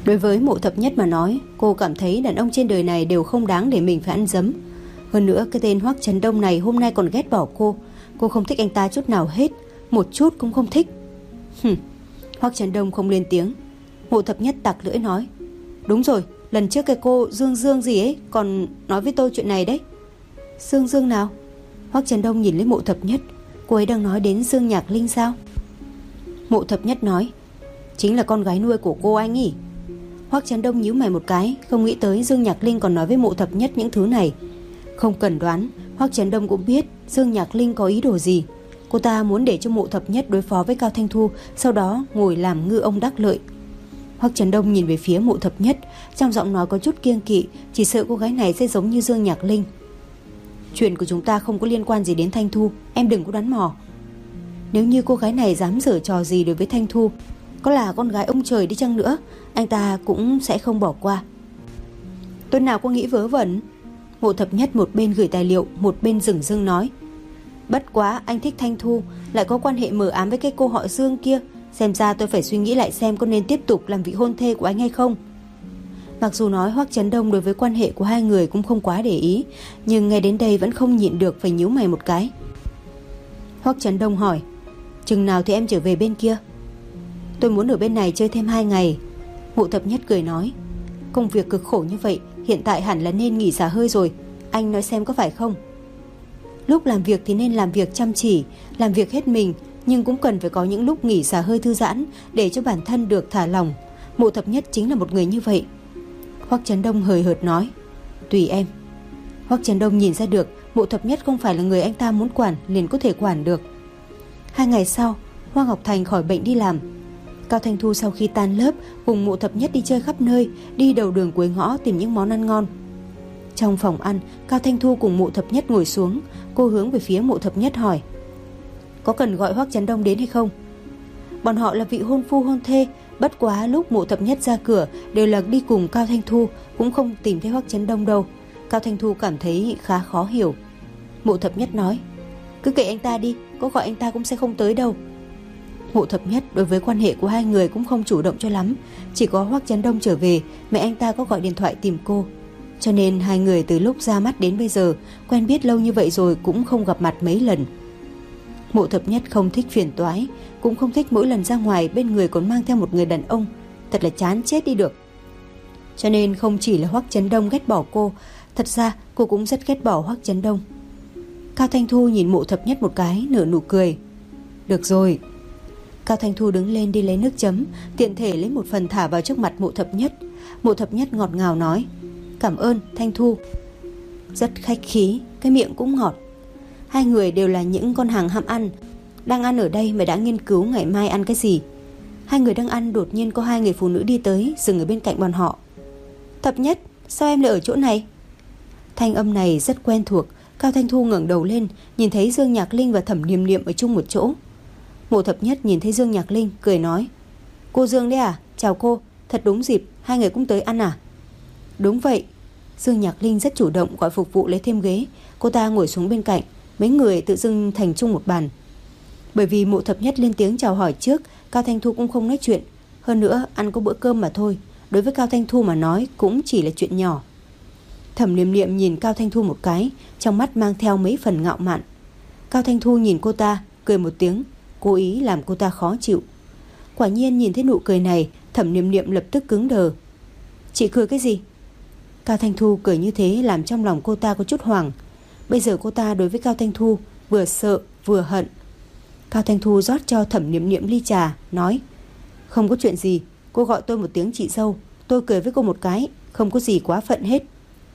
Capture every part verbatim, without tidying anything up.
Đối với Mộ Thập Nhất mà nói, cô cảm thấy đàn ông trên đời này đều không đáng để mình phải ăn dấm. Hơn nữa cái tên Hoắc Chấn Đông này hôm nay còn ghét bỏ cô. Cô không thích anh ta chút nào hết, một chút cũng không thích. Hừm. Hoắc Chấn Đông không lên tiếng. Mộ Thập Nhất tặc lưỡi nói: Đúng rồi, lần trước cái cô Dương Dương gì ấy còn nói với tôi chuyện này đấy. Dương Dương nào? Hoắc Chấn Đông nhìn lấy Mộ Thập Nhất. Cô ấy đang nói đến Dương Nhạc Linh sao? Mộ Thập Nhất nói: Chính là con gái nuôi của cô anh ý. Hoắc Chấn Đông nhíu mày một cái, không nghĩ tới Dương Nhạc Linh còn nói với Mộ Thập Nhất những thứ này. Không cần đoán, Hoắc Chấn Đông cũng biết Dương Nhạc Linh có ý đồ gì. Cô ta muốn để cho Mộ Thập Nhất đối phó với Cao Thanh Thu, sau đó ngồi làm ngư ông đắc lợi. Hoắc Chấn Đông nhìn về phía Mộ Thập Nhất, trong giọng nói có chút kiêng kỵ, chỉ sợ cô gái này sẽ giống như Dương Nhạc Linh. Chuyện của chúng ta không có liên quan gì đến Thanh Thu, em đừng có đoán mò. Nếu như cô gái này dám giở trò gì đối với Thanh Thu, có là con gái ông trời đi chăng nữa, anh ta cũng sẽ không bỏ qua. Tôi nào có nghĩ vớ vẩn. Mộ Thập Nhất một bên gửi tài liệu, một bên dửng dưng nói: Bất quá anh thích Thanh Thu, lại có quan hệ mờ ám với cái cô họ Dương kia, xem ra tôi phải suy nghĩ lại xem có nên tiếp tục làm vị hôn thê của anh hay không. Mặc dù nói Hoắc Chấn Đông đối với quan hệ của hai người cũng không quá để ý, nhưng nghe đến đây vẫn không nhịn được phải nhíu mày một cái. Hoắc Chấn Đông hỏi: Chừng nào thì em trở về bên kia? Tôi muốn ở bên này chơi thêm hai ngày. Mộ Thập Nhất cười nói: Công việc cực khổ như vậy, hiện tại hẳn là nên nghỉ xả hơi rồi. Anh nói xem có phải không? Lúc làm việc thì nên làm việc chăm chỉ, làm việc hết mình, nhưng cũng cần phải có những lúc nghỉ xả hơi thư giãn, để cho bản thân được thả lỏng. Mộ Thập Nhất chính là một người như vậy. Hoắc Chấn Đông hời hợt nói: Tùy em. Hoắc Chấn Đông nhìn ra được Mộ Thập Nhất không phải là người anh ta muốn quản liền có thể quản được. Hai ngày sau, Hoa Ngọc Thành khỏi bệnh đi làm. Cao Thanh Thu sau khi tan lớp cùng Mộ Thập Nhất đi chơi khắp nơi, đi đầu đường cuối ngõ tìm những món ăn ngon. Trong phòng ăn, Cao Thanh Thu cùng Mộ Thập Nhất ngồi xuống. Cô hướng về phía Mộ Thập Nhất hỏi: Có cần gọi Hoắc Chấn Đông đến hay không? Bọn họ là vị hôn phu hôn thê, bất quá lúc Mộ Thập Nhất ra cửa đều là đi cùng Cao Thanh Thu, cũng không tìm thấy Hoắc Chấn Đông đâu. Cao Thanh Thu cảm thấy khá khó hiểu. Mộ Thập Nhất nói: Cứ kệ anh ta đi, có gọi anh ta cũng sẽ không tới đâu. Mộ Thập Nhất đối với quan hệ của hai người cũng không chủ động cho lắm. Chỉ có Hoắc Chấn Đông trở về, mẹ anh ta có gọi điện thoại tìm cô. Cho nên hai người từ lúc ra mắt đến bây giờ, quen biết lâu như vậy rồi cũng không gặp mặt mấy lần. Mộ Thập Nhất không thích phiền toái, cũng không thích mỗi lần ra ngoài bên người còn mang theo một người đàn ông, thật là chán chết đi được. Cho nên không chỉ là Hoắc Chấn Đông ghét bỏ cô, thật ra cô cũng rất ghét bỏ Hoắc Chấn Đông. Cao Thanh Thu nhìn Mộ Thập Nhất một cái, nở nụ cười. Được rồi. Cao Thanh Thu đứng lên đi lấy nước chấm, tiện thể lấy một phần thả vào trước mặt Mộ Thập Nhất. Mộ Thập Nhất ngọt ngào nói: Cảm ơn Thanh Thu. Rất khách khí, cái miệng cũng ngọt. Hai người đều là những con hàng ham ăn, đang ăn ở đây mà đã nghiên cứu ngày mai ăn cái gì. Hai người đang ăn, đột nhiên có hai người phụ nữ đi tới, dừng ở bên cạnh bọn họ. Thập Nhất, sao em lại ở chỗ này? Thanh âm này rất quen thuộc. Cao Thanh Thu ngẩng đầu lên, nhìn thấy Dương Nhạc Linh và Thẩm Niệm Niệm ở chung một chỗ. Mộ Thập Nhất nhìn thấy Dương Nhạc Linh, cười nói: Cô Dương đấy à? Chào cô, thật đúng dịp, hai người cũng tới ăn à? Đúng vậy. Dương Nhạc Linh rất chủ động gọi phục vụ lấy thêm ghế. Cô ta ngồi xuống bên cạnh, mấy người tự dưng thành chung một bàn. Bởi vì Mộ Thập Nhất lên tiếng chào hỏi trước, Cao Thanh Thu cũng không nói chuyện. Hơn nữa ăn có bữa cơm mà thôi, đối với Cao Thanh Thu mà nói cũng chỉ là chuyện nhỏ. Thẩm Niệm Niệm nhìn Cao Thanh Thu một cái, trong mắt mang theo mấy phần ngạo mạn. Cao Thanh Thu nhìn cô ta, cười một tiếng, cố ý làm cô ta khó chịu. Quả nhiên nhìn thấy nụ cười này, Thẩm Niệm Niệm lập tức cứng đờ. Chị cười cái gì? Cao Thanh Thu cười như thế làm trong lòng cô ta có chút hoảng. Bây giờ cô ta đối với Cao Thanh Thu vừa sợ vừa hận. Cao Thanh Thu rót cho Thẩm Niệm Niệm ly trà, nói: Không có chuyện gì, cô gọi tôi một tiếng chị dâu, tôi cười với cô một cái, không có gì quá phận hết.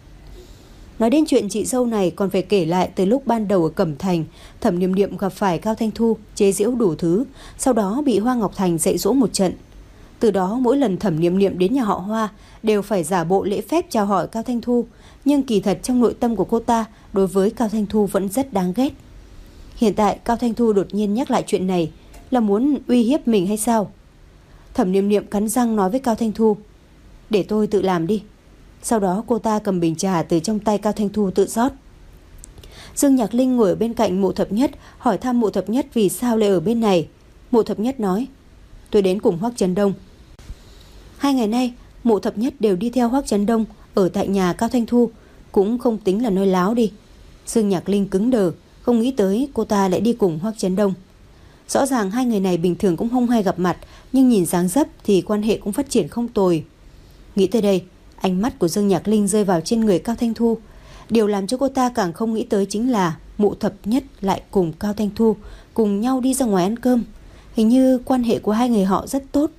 Nói đến chuyện chị dâu này còn phải kể lại từ lúc ban đầu ở Cẩm Thành, Thẩm Niệm Niệm gặp phải Cao Thanh Thu chế giễu đủ thứ, sau đó bị Hoa Ngọc Thành dạy dỗ một trận. Từ đó mỗi lần Thẩm Niệm Niệm đến nhà họ Hoa đều phải giả bộ lễ phép chào hỏi Cao Thanh Thu, nhưng kỳ thật trong nội tâm của cô ta đối với Cao Thanh Thu vẫn rất đáng ghét. Hiện tại Cao Thanh Thu đột nhiên nhắc lại chuyện này, là muốn uy hiếp mình hay sao? Thẩm Niệm Niệm cắn răng nói với Cao Thanh Thu: Để tôi tự làm đi. Sau đó cô ta cầm bình trà từ trong tay Cao Thanh Thu tự rót. Dương Nhạc Linh ngồi ở bên cạnh Mộ Thập Nhất, hỏi thăm Mộ Thập Nhất vì sao lại ở bên này. Mộ Thập Nhất nói: Tôi đến cùng Hoắc Chấn Đông. Hai ngày nay Mộ Thập Nhất đều đi theo Hoắc Chấn Đông ở tại nhà Cao Thanh Thu, cũng không tính là nói láo đi. Dương Nhạc Linh cứng đờ, không nghĩ tới cô ta lại đi cùng Hoắc Chấn Đông. Rõ ràng hai người này bình thường cũng không hay gặp mặt, nhưng nhìn dáng dấp thì quan hệ cũng phát triển không tồi. Nghĩ tới đây, ánh mắt của Dương Nhạc Linh rơi vào trên người Cao Thanh Thu. Điều làm cho cô ta càng không nghĩ tới chính là Mộ Thập Nhất lại cùng Cao Thanh Thu cùng nhau đi ra ngoài ăn cơm. Hình như quan hệ của hai người họ rất tốt.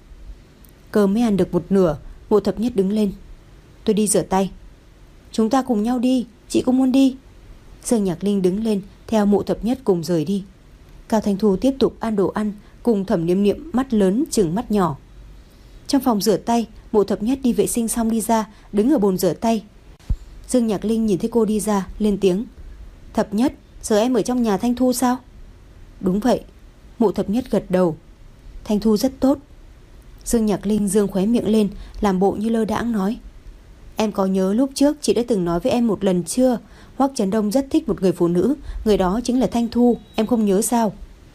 Cơm mới ăn được một nửa, Mộ Thập Nhất đứng lên. Tôi đi rửa tay. Chúng ta cùng nhau đi, chị cũng muốn đi. Dương Nhạc Linh đứng lên theo Mộ Thập Nhất cùng rời đi. Cao Thanh Thu tiếp tục ăn đồ ăn, cùng Thẩm Niệm Niệm mắt lớn chừng mắt nhỏ. Trong phòng rửa tay, Mộ Thập Nhất đi vệ sinh xong đi ra, đứng ở bồn rửa tay. Dương Nhạc Linh nhìn thấy cô đi ra, lên tiếng. Thập Nhất, giờ em ở trong nhà Thanh Thu sao? Đúng vậy. Mộ Thập Nhất gật đầu. Thanh Thu rất tốt. Dương Nhạc Linh dương khóe miệng lên, làm bộ như lơ đãng nói. Em có nhớ lúc trước chị đã từng nói với em một lần chưa? Hoắc Chấn Đông rất thích một người phụ nữ, người đó chính là Thanh Thu, em không nhớ sao?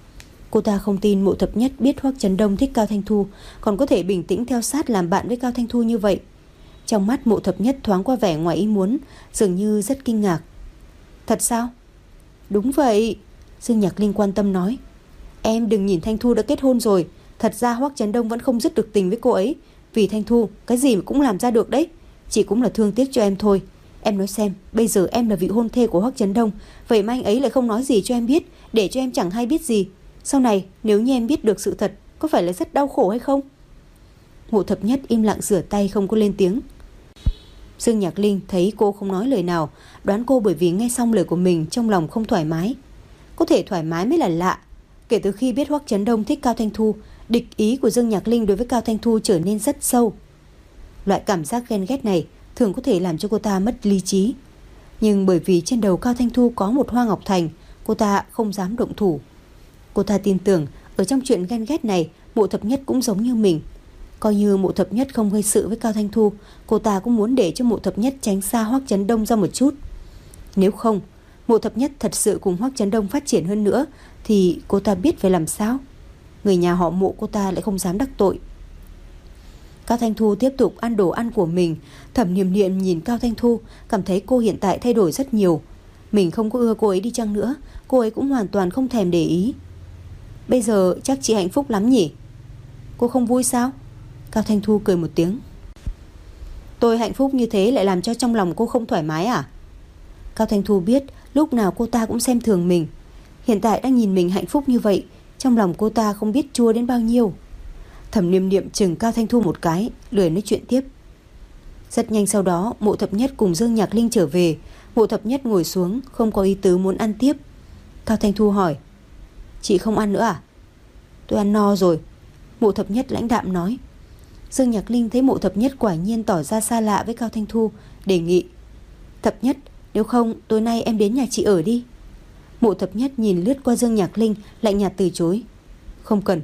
Cô ta không tin Mộ Thập Nhất biết Hoắc Chấn Đông thích Cao Thanh Thu, còn có thể bình tĩnh theo sát làm bạn với Cao Thanh Thu như vậy. Trong mắt Mộ Thập Nhất thoáng qua vẻ ngoài ý muốn, dường như rất kinh ngạc. Thật sao? Đúng vậy. Dương Nhạc Linh quan tâm nói. Em đừng nhìn Thanh Thu đã kết hôn rồi, thật ra Hoắc Chấn Đông vẫn không dứt được tình với cô ấy. Vì Thanh Thu, cái gì mà cũng làm ra được đấy. Chỉ cũng là thương tiếc cho em thôi. Em nói xem, bây giờ em là vị hôn thê của Hoắc Chấn Đông, vậy mà anh ấy lại không nói gì cho em biết, để cho em chẳng hay biết gì. Sau này nếu như em biết được sự thật, có phải là rất đau khổ hay không? Mộ Thập Nhất im lặng rửa tay, không có lên tiếng. Dương Nhạc Linh thấy cô không nói lời nào, đoán cô bởi vì nghe xong lời của mình trong lòng không thoải mái. Có thể thoải mái mới là lạ. Kể từ khi biết Hoắc Chấn Đông thích Cao Thanh Thu, địch ý của Dương Nhạc Linh đối với Cao Thanh Thu trở nên rất sâu. Loại cảm giác ghen ghét này thường có thể làm cho cô ta mất lý trí. Nhưng bởi vì trên đầu Cao Thanh Thu có một hoa ngọc thành, cô ta không dám động thủ. Cô ta tin tưởng ở trong chuyện ghen ghét này, Mộ Thập Nhất cũng giống như mình. Coi như Mộ Thập Nhất không gây sự với Cao Thanh Thu, cô ta cũng muốn để cho Mộ Thập Nhất tránh xa Hoắc Chấn Đông ra một chút. Nếu không, Mộ Thập Nhất thật sự cùng Hoắc Chấn Đông phát triển hơn nữa, thì cô ta biết phải làm sao. Người nhà họ Mộ cô ta lại không dám đắc tội. Cao Thanh Thu tiếp tục ăn đồ ăn của mình. Thẩm Niệm Niệm nhìn Cao Thanh Thu, cảm thấy cô hiện tại thay đổi rất nhiều. Mình không có ưa cô ấy đi chăng nữa, cô ấy cũng hoàn toàn không thèm để ý. Bây giờ chắc chị hạnh phúc lắm nhỉ? Cô không vui sao? Cao Thanh Thu cười một tiếng. Tôi hạnh phúc như thế lại làm cho trong lòng cô không thoải mái à? Cao Thanh Thu biết lúc nào cô ta cũng xem thường mình. Hiện tại đang nhìn mình hạnh phúc như vậy, trong lòng cô ta không biết chua đến bao nhiêu. Thẩm Niệm Niệm chừng Cao Thanh Thu một cái, lười nói chuyện tiếp. Rất nhanh sau đó, Mộ Thập Nhất cùng Dương Nhạc Linh trở về. Mộ Thập Nhất ngồi xuống, không có ý tứ muốn ăn tiếp. Cao Thanh Thu hỏi. Chị không ăn nữa à? Tôi ăn no rồi. Mộ Thập Nhất lãnh đạm nói. Dương Nhạc Linh thấy Mộ Thập Nhất quả nhiên tỏ ra xa lạ với Cao Thanh Thu, đề nghị. Thập Nhất, nếu không tối nay em đến nhà chị ở đi. Mộ Thập Nhất nhìn lướt qua Dương Nhạc Linh, lạnh nhạt từ chối. Không cần.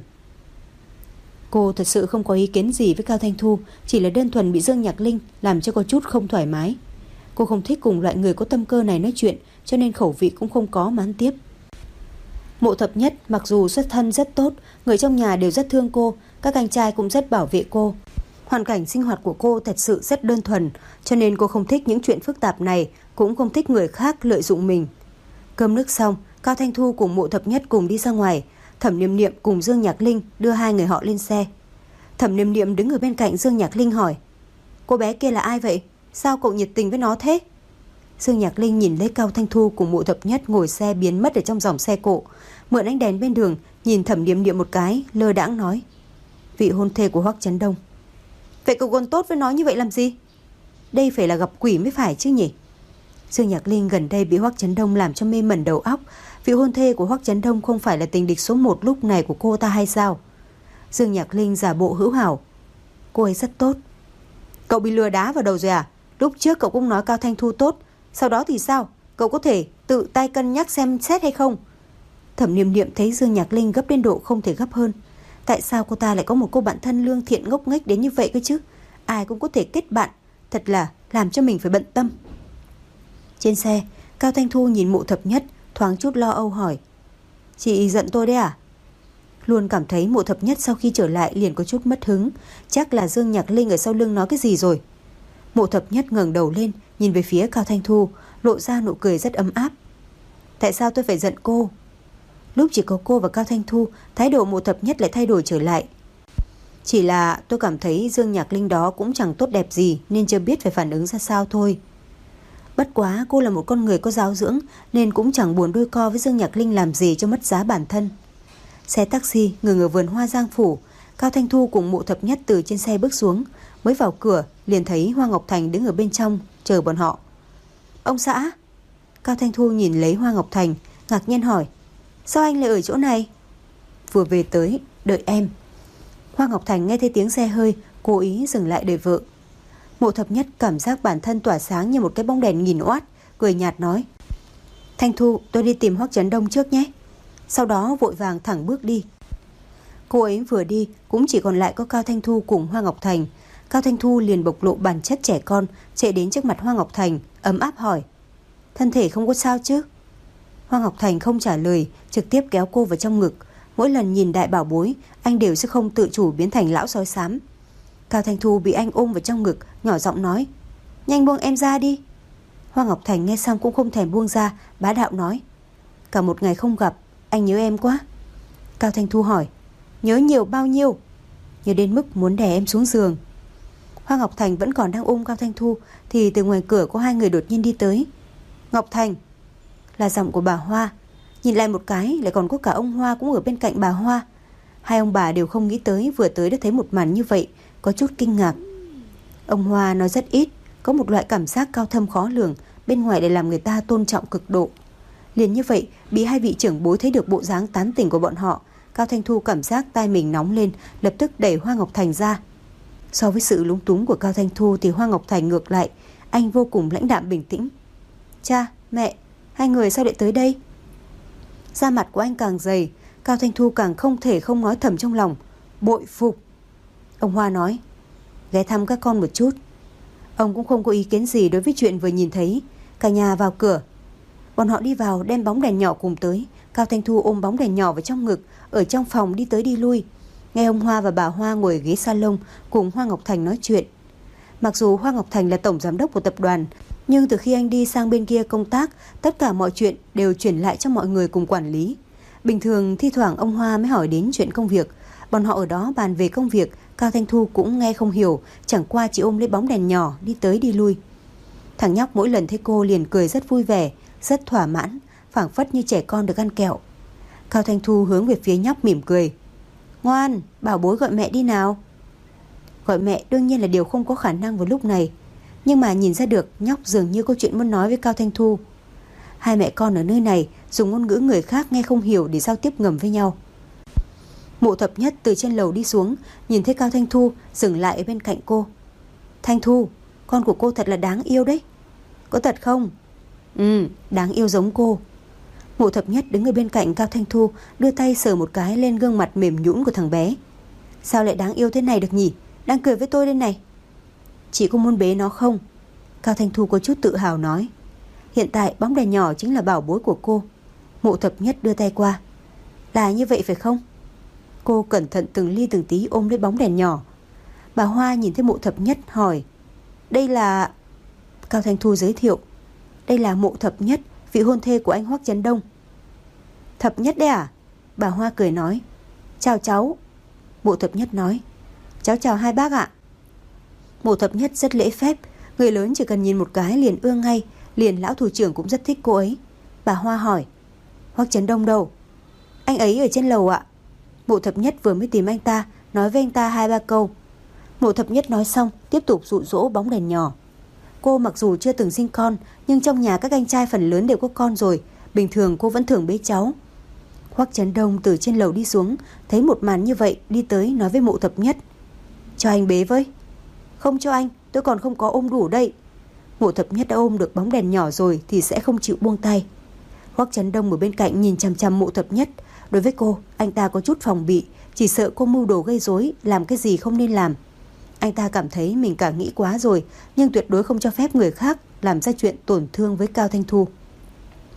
Cô thật sự không có ý kiến gì với Cao Thanh Thu, chỉ là đơn thuần bị Dương Nhạc Linh làm cho có chút không thoải mái. Cô không thích cùng loại người có tâm cơ này nói chuyện, cho nên khẩu vị cũng không có mà ăn tiếp. Mộ Thập Nhất mặc dù xuất thân rất tốt, người trong nhà đều rất thương cô, các anh trai cũng rất bảo vệ cô. Hoàn cảnh sinh hoạt của cô thật sự rất đơn thuần, cho nên cô không thích những chuyện phức tạp này, cũng không thích người khác lợi dụng mình. Cơm nước xong, Cao Thanh Thu cùng Mộ Thập Nhất cùng đi ra ngoài. Thẩm Niệm Niệm cùng Dương Nhạc Linh đưa hai người họ lên xe. Thẩm Niệm Niệm đứng ở bên cạnh Dương Nhạc Linh hỏi. Cô bé kia là ai vậy? Sao cậu nhiệt tình với nó thế? Dương Nhạc Linh nhìn lấy Cao Thanh Thu cùng Mộ Thập Nhất ngồi xe biến mất ở trong dòng xe cộ, mượn ánh đèn bên đường nhìn Thẩm Niệm Niệm một cái, lơ đãng nói. Vị hôn thê của Hoắc Chấn Đông. Vậy cậu còn tốt với nó như vậy làm gì? Đây phải là gặp quỷ mới phải chứ nhỉ? Dương Nhạc Linh gần đây bị Hoắc Chấn Đông làm cho mê mẩn đầu óc. Vị hôn thê của Hoắc Chấn Đông không phải là tình địch số một lúc này của cô ta hay sao? Dương Nhạc Linh giả bộ hữu hảo. Cô ấy rất tốt. Cậu bị lừa đá vào đầu rồi à? Lúc trước cậu cũng nói Cao Thanh Thu tốt, sau đó thì sao? Cậu có thể tự tay cân nhắc xem xét hay không? Thẩm Niệm Niệm thấy Dương Nhạc Linh gấp đến độ không thể gấp hơn. Tại sao cô ta lại có một cô bạn thân lương thiện ngốc nghếch đến như vậy cơ chứ? Ai cũng có thể kết bạn, thật là làm cho mình phải bận tâm. Trên xe, Cao Thanh Thu nhìn Mộ Thập Nhất, thoáng chút lo âu hỏi. Chị giận tôi đấy à? Luôn cảm thấy Mộ Thập Nhất sau khi trở lại liền có chút mất hứng. Chắc là Dương Nhạc Linh ở sau lưng nói cái gì rồi. Mộ Thập Nhất ngẩng đầu lên, nhìn về phía Cao Thanh Thu, lộ ra nụ cười rất ấm áp. Tại sao tôi phải giận cô? Lúc chỉ có cô và Cao Thanh Thu, thái độ Mộ Thập Nhất lại thay đổi trở lại. Chỉ là tôi cảm thấy Dương Nhạc Linh đó cũng chẳng tốt đẹp gì, nên chưa biết phải phản ứng ra sao thôi. Bất quá cô là một con người có giáo dưỡng, nên cũng chẳng buồn đôi co với Dương Nhạc Linh làm gì cho mất giá bản thân. Xe taxi ngừng ở vườn hoa Giang Phủ. Cao Thanh Thu cùng Mộ Thập Nhất từ trên xe bước xuống. Mới vào cửa liền thấy Hoa Ngọc Thành đứng ở bên trong chờ bọn họ. Ông xã. Cao Thanh Thu nhìn lấy Hoa Ngọc Thành, ngạc nhiên hỏi, sao anh lại ở chỗ này? Vừa về tới, đợi em. Hoa Ngọc Thành nghe thấy tiếng xe hơi, cố ý dừng lại đợi vợ. Mộ Thập Nhất cảm giác bản thân tỏa sáng như một cái bóng đèn nghìn oát, cười nhạt nói, Thanh Thu, tôi đi tìm Hoắc Chấn Đông trước nhé. Sau đó vội vàng thẳng bước đi. Cô ấy vừa đi cũng chỉ còn lại có Cao Thanh Thu cùng Hoa Ngọc Thành. Cao Thanh Thu liền bộc lộ bản chất trẻ con, chạy đến trước mặt Hoa Ngọc Thành, ấm áp hỏi, thân thể không có sao chứ? Hoa Ngọc Thành không trả lời, trực tiếp kéo cô vào trong ngực. Mỗi lần nhìn đại bảo bối, anh đều sẽ không tự chủ biến thành lão sói xám. Cao Thanh Thu bị anh ôm vào trong ngực, nhỏ giọng nói, nhanh buông em ra đi. Hoa Ngọc Thành nghe xong cũng không thèm buông ra, bá đạo nói, cả một ngày không gặp, anh nhớ em quá. Cao Thanh Thu hỏi, nhớ nhiều bao nhiêu? Nhớ đến mức muốn đè em xuống giường. Hoa Ngọc Thành vẫn còn đang ôm Cao Thanh Thu thì từ ngoài cửa có hai người đột nhiên đi tới. Ngọc Thành, là giọng của bà Hoa. Nhìn lại một cái lại còn có cả ông Hoa cũng ở bên cạnh bà Hoa. Hai ông bà đều không nghĩ tới vừa tới đã thấy một màn như vậy, có chút kinh ngạc. Ông Hoa nói rất ít, có một loại cảm giác cao thâm khó lường, bên ngoài để làm người ta tôn trọng cực độ. Liền như vậy, bị hai vị trưởng bối thấy được bộ dáng tán tỉnh của bọn họ, Cao Thanh Thu cảm giác tai mình nóng lên, lập tức đẩy Hoa Ngọc Thành ra. So với sự lúng túng của Cao Thanh Thu thì Hoa Ngọc Thành ngược lại, anh vô cùng lãnh đạm bình tĩnh. Cha, mẹ, hai người sao lại tới đây? Da mặt của anh càng dày, Cao Thanh Thu càng không thể không nói thầm trong lòng, bội phục. Ông Hoa nói, ghé thăm các con một chút. Ông cũng không có ý kiến gì đối với chuyện vừa nhìn thấy. Cả nhà vào cửa. Bọn họ đi vào đem bóng đèn nhỏ cùng tới. Cao Thanh Thu ôm bóng đèn nhỏ vào trong ngực, ở trong phòng đi tới đi lui. Nghe ông Hoa và bà Hoa ngồi ở ghế salon cùng Hoa Ngọc Thành nói chuyện. Mặc dù Hoa Ngọc Thành là tổng giám đốc của tập đoàn, nhưng từ khi anh đi sang bên kia công tác, tất cả mọi chuyện đều chuyển lại cho mọi người cùng quản lý. Bình thường thi thoảng ông Hoa mới hỏi đến chuyện công việc. Bọn họ ở đó bàn về công việc, Cao Thanh Thu cũng nghe không hiểu, chẳng qua chỉ ôm lấy bóng đèn nhỏ đi tới đi lui. Thằng nhóc mỗi lần thấy cô liền cười rất vui vẻ, rất thỏa mãn, phảng phất như trẻ con được ăn kẹo. Cao Thanh Thu hướng về phía nhóc mỉm cười. Ngoan, bảo bối gọi mẹ đi nào. Gọi mẹ đương nhiên là điều không có khả năng vào lúc này, nhưng mà nhìn ra được nhóc dường như có chuyện muốn nói với Cao Thanh Thu. Hai mẹ con ở nơi này dùng ngôn ngữ người khác nghe không hiểu để giao tiếp ngầm với nhau. Mộ Thập Nhất từ trên lầu đi xuống, nhìn thấy Cao Thanh Thu dừng lại ở bên cạnh cô. Thanh Thu, con của cô thật là đáng yêu đấy. Có thật không? Ừ, đáng yêu giống cô. Mộ Thập Nhất đứng ở bên cạnh Cao Thanh Thu, đưa tay sờ một cái lên gương mặt mềm nhũn của thằng bé. Sao lại đáng yêu thế này được nhỉ? Đang cười với tôi đây này. Chị có muốn bế nó không? Cao Thanh Thu có chút tự hào nói. Hiện tại bóng đèn nhỏ chính là bảo bối của cô. Mộ Thập Nhất đưa tay qua. Là như vậy phải không? Cô cẩn thận từng ly từng tí ôm lấy bóng đèn nhỏ. Bà Hoa nhìn thấy Mộ Thập Nhất hỏi, đây là... Cao Thanh Thu giới thiệu, đây là Mộ Thập Nhất, vị hôn thê của anh Hoắc Chấn Đông. Thập Nhất đấy à? Bà Hoa cười nói, chào cháu. Mộ Thập Nhất nói, cháu chào hai bác ạ. Mộ Thập Nhất rất lễ phép, người lớn chỉ cần nhìn một cái liền ưa ngay, liền lão thủ trưởng cũng rất thích cô ấy. Bà Hoa hỏi, Hoắc Chấn Đông đâu? Anh ấy ở trên lầu ạ. Mộ Thập Nhất vừa mới tìm anh ta, nói với anh ta hai ba câu. Mộ Thập Nhất nói xong, tiếp tục dụ dỗ bóng đèn nhỏ. Cô mặc dù chưa từng sinh con, nhưng trong nhà các anh trai phần lớn đều có con rồi. Bình thường cô vẫn thường bế cháu. Hoắc Chấn Đông từ trên lầu đi xuống, thấy một màn như vậy, đi tới nói với Mộ Thập Nhất, cho anh bế với. Không cho anh, tôi còn không có ôm đủ đây. Mộ Thập Nhất đã ôm được bóng đèn nhỏ rồi thì sẽ không chịu buông tay. Hoắc Chấn Đông ở bên cạnh nhìn chằm chằm Mộ Thập Nhất. Đối với cô, anh ta có chút phòng bị, chỉ sợ cô mưu đồ gây rối, làm cái gì không nên làm. Anh ta cảm thấy mình cả nghĩ quá rồi, nhưng tuyệt đối không cho phép người khác làm ra chuyện tổn thương với Cao Thanh Thu.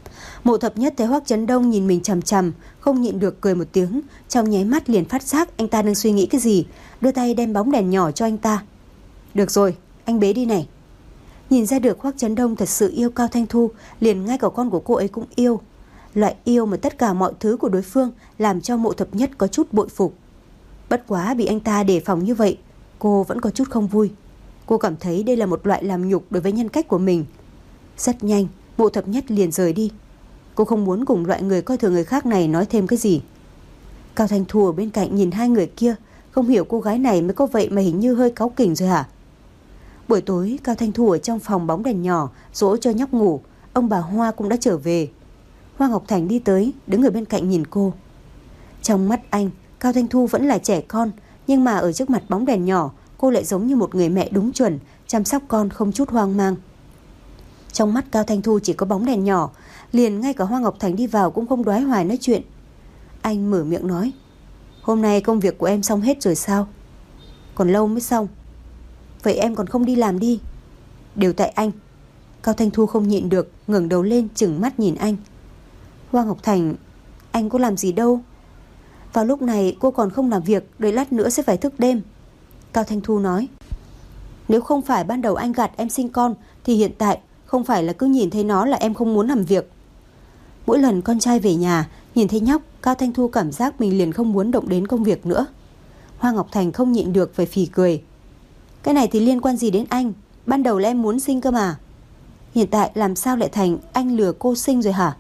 Mộ Thập Nhất thấy Hoắc Chấn Đông nhìn mình chằm chằm, không nhịn được cười một tiếng, trong nháy mắt liền phát giác anh ta đang suy nghĩ cái gì, đưa tay đem bóng đèn nhỏ cho anh ta. Được rồi, anh bế đi này. Nhìn ra được Hoắc Chấn Đông thật sự yêu Cao Thanh Thu, liền ngay cả con của cô ấy cũng yêu. Loại yêu mà tất cả mọi thứ của đối phương làm cho Mộ Thập Nhất có chút bội phục. Bất quá bị anh ta đề phòng như vậy, cô vẫn có chút không vui. Cô cảm thấy đây là một loại làm nhục đối với nhân cách của mình. Rất nhanh, Mộ Thập Nhất liền rời đi. Cô không muốn cùng loại người coi thường người khác này nói thêm cái gì. Cao Thanh Thu ở bên cạnh nhìn hai người kia, không hiểu cô gái này mới có vậy mà hình như hơi cáu kỉnh rồi hả. Buổi tối, Cao Thanh Thu ở trong phòng bóng đèn nhỏ dỗ cho nhóc ngủ. Ông bà Hoa cũng đã trở về. Hoa Ngọc Thành đi tới, đứng ở bên cạnh nhìn cô. Trong mắt anh, Cao Thanh Thu vẫn là trẻ con, nhưng mà ở trước mặt bóng đèn nhỏ, cô lại giống như một người mẹ đúng chuẩn, chăm sóc con không chút hoang mang. Trong mắt Cao Thanh Thu chỉ có bóng đèn nhỏ, liền ngay cả Hoa Ngọc Thành đi vào cũng không đoái hoài nói chuyện. Anh mở miệng nói, hôm nay công việc của em xong hết rồi sao? Còn lâu mới xong. Vậy em còn không đi làm đi? Đều tại anh. Cao Thanh Thu không nhịn được, ngẩng đầu lên trừng mắt nhìn anh. Hoa Ngọc Thành, anh có làm gì đâu. Vào lúc này cô còn không làm việc, đợi lát nữa sẽ phải thức đêm. Cao Thanh Thu nói, nếu không phải ban đầu anh gạt em sinh con, thì hiện tại không phải là cứ nhìn thấy nó là em không muốn làm việc. Mỗi lần con trai về nhà, nhìn thấy nhóc, Cao Thanh Thu cảm giác mình liền không muốn động đến công việc nữa. Hoa Ngọc Thành không nhịn được phải phì cười. Cái này thì liên quan gì đến anh? Ban đầu là em muốn sinh cơ mà. Hiện tại làm sao lại thành anh lừa cô sinh rồi hả?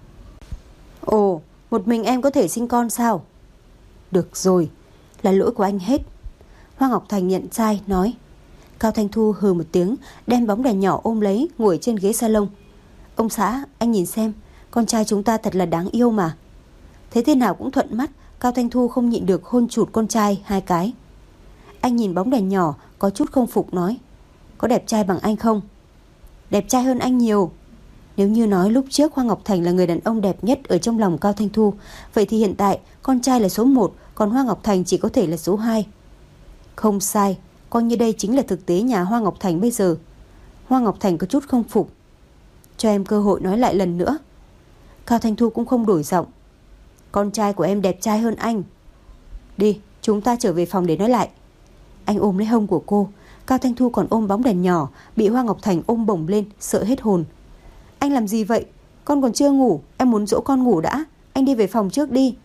Ồ, một mình em có thể sinh con sao? Được rồi, là lỗi của anh hết. Hoa Ngọc Thành nhận sai, nói. Cao Thanh Thu hừ một tiếng, đem bóng đèn nhỏ ôm lấy, ngồi trên ghế salon. Ông xã, anh nhìn xem, con trai chúng ta thật là đáng yêu mà. Thế thế nào cũng thuận mắt, Cao Thanh Thu không nhịn được hôn chụt con trai hai cái. Anh nhìn bóng đèn nhỏ, có chút không phục nói, có đẹp trai bằng anh không? Đẹp trai hơn anh nhiều. Nếu như nói lúc trước Hoa Ngọc Thành là người đàn ông đẹp nhất ở trong lòng Cao Thanh Thu, vậy thì hiện tại con trai là số một, còn Hoa Ngọc Thành chỉ có thể là số hai. Không sai, coi như đây chính là thực tế nhà Hoa Ngọc Thành bây giờ. Hoa Ngọc Thành có chút không phục. Cho em cơ hội nói lại lần nữa. Cao Thanh Thu cũng không đổi giọng. Con trai của em đẹp trai hơn anh. Đi, chúng ta trở về phòng để nói lại. Anh ôm lấy hông của cô. Cao Thanh Thu còn ôm bóng đèn nhỏ, bị Hoa Ngọc Thành ôm bổng lên, sợ hết hồn. Anh làm gì vậy? Con còn chưa ngủ, em muốn dỗ con ngủ đã. Anh đi về phòng trước đi.